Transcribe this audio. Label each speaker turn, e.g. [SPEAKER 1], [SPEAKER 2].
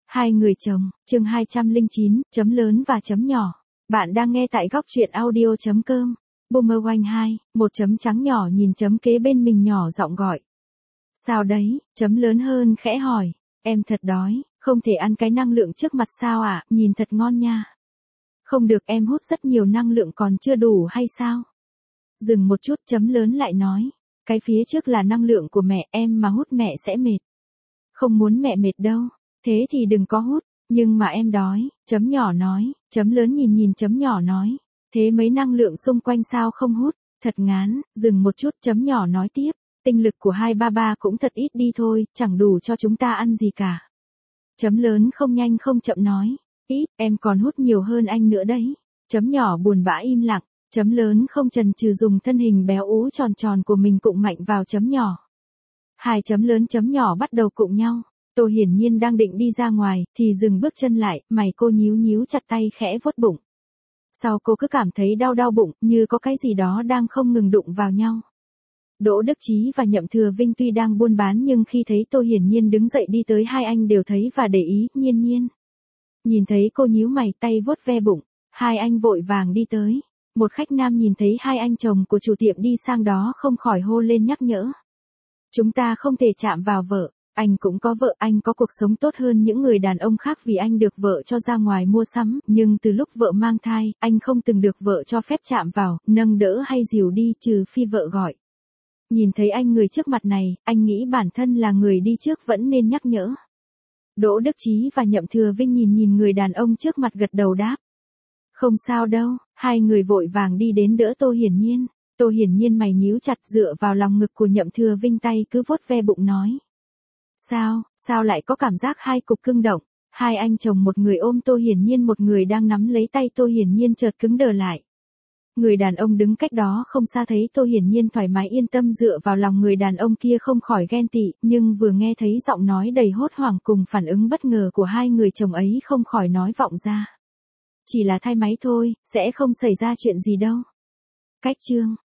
[SPEAKER 1] Hai người chồng, chương 209, chấm lớn và chấm nhỏ. Bạn đang nghe tại góc truyện audio.com. Boomerang 2, một chấm trắng nhỏ nhìn chấm kế bên mình nhỏ giọng gọi. Sao đấy, chấm lớn hơn khẽ hỏi. Em thật đói, không thể ăn cái năng lượng trước mặt sao ạ, nhìn thật ngon nha. Không được, em hút rất nhiều năng lượng còn chưa đủ hay sao? Dừng một chút, chấm lớn lại nói. Cái phía trước là năng lượng của mẹ, em mà hút mẹ sẽ mệt. Không muốn mẹ mệt đâu. Thế thì đừng có hút, nhưng mà em đói, chấm nhỏ nói, chấm lớn nhìn chấm nhỏ nói. Thế mấy năng lượng xung quanh sao không hút, thật ngán, dừng một chút, chấm nhỏ nói tiếp. Tinh lực của 233 cũng thật ít đi thôi, chẳng đủ cho chúng ta ăn gì cả. Chấm lớn không nhanh không chậm nói. Ít, em còn hút nhiều hơn anh nữa đấy. Chấm nhỏ buồn bã im lặng, chấm lớn không chần chừ dùng thân hình béo ú tròn tròn của mình cụng mạnh vào chấm nhỏ. Hai chấm lớn chấm nhỏ bắt đầu cụng nhau. Tô hiển nhiên đang định đi ra ngoài, thì dừng bước chân lại, mày cô nhíu chặt tay khẽ vuốt bụng. Sau cô cứ cảm thấy đau bụng, như có cái gì đó đang không ngừng đụng vào nhau. Đỗ Đức Chí và Nhậm Thừa Vinh tuy đang buôn bán nhưng khi thấy Tô hiển nhiên đứng dậy đi tới hai anh đều thấy và để ý, nhiên. Nhìn thấy cô nhíu mày tay vuốt ve bụng, hai anh vội vàng đi tới. Một khách nam nhìn thấy hai anh chồng của chủ tiệm đi sang đó không khỏi hô lên nhắc nhở. Chúng ta không thể chạm vào vợ. Anh cũng có vợ, anh có cuộc sống tốt hơn những người đàn ông khác vì anh được vợ cho ra ngoài mua sắm, nhưng từ lúc vợ mang thai, anh không từng được vợ cho phép chạm vào, nâng đỡ hay dìu đi trừ phi vợ gọi. Nhìn thấy anh người trước mặt này, anh nghĩ bản thân là người đi trước vẫn nên nhắc nhở. Đỗ Đức Chí và Nhậm Thừa Vinh nhìn người đàn ông trước mặt gật đầu đáp. Không sao đâu, hai người vội vàng đi đến đỡ Tô hiển nhiên. Tô hiển nhiên mày nhíu chặt dựa vào lòng ngực của Nhậm Thừa Vinh tay cứ vuốt ve bụng nói. Sao lại có cảm giác hai cục cưng động, hai anh chồng một người ôm Tô hiển nhiên một người đang nắm lấy tay Tô hiển nhiên chợt cứng đờ lại. Người đàn ông đứng cách đó không xa thấy Tô hiển nhiên thoải mái yên tâm dựa vào lòng người đàn ông kia không khỏi ghen tị, nhưng vừa nghe thấy giọng nói đầy hốt hoảng cùng phản ứng bất ngờ của hai người chồng ấy không khỏi nói vọng ra. Chỉ là thai máy thôi, sẽ không xảy ra chuyện gì đâu. Cách chương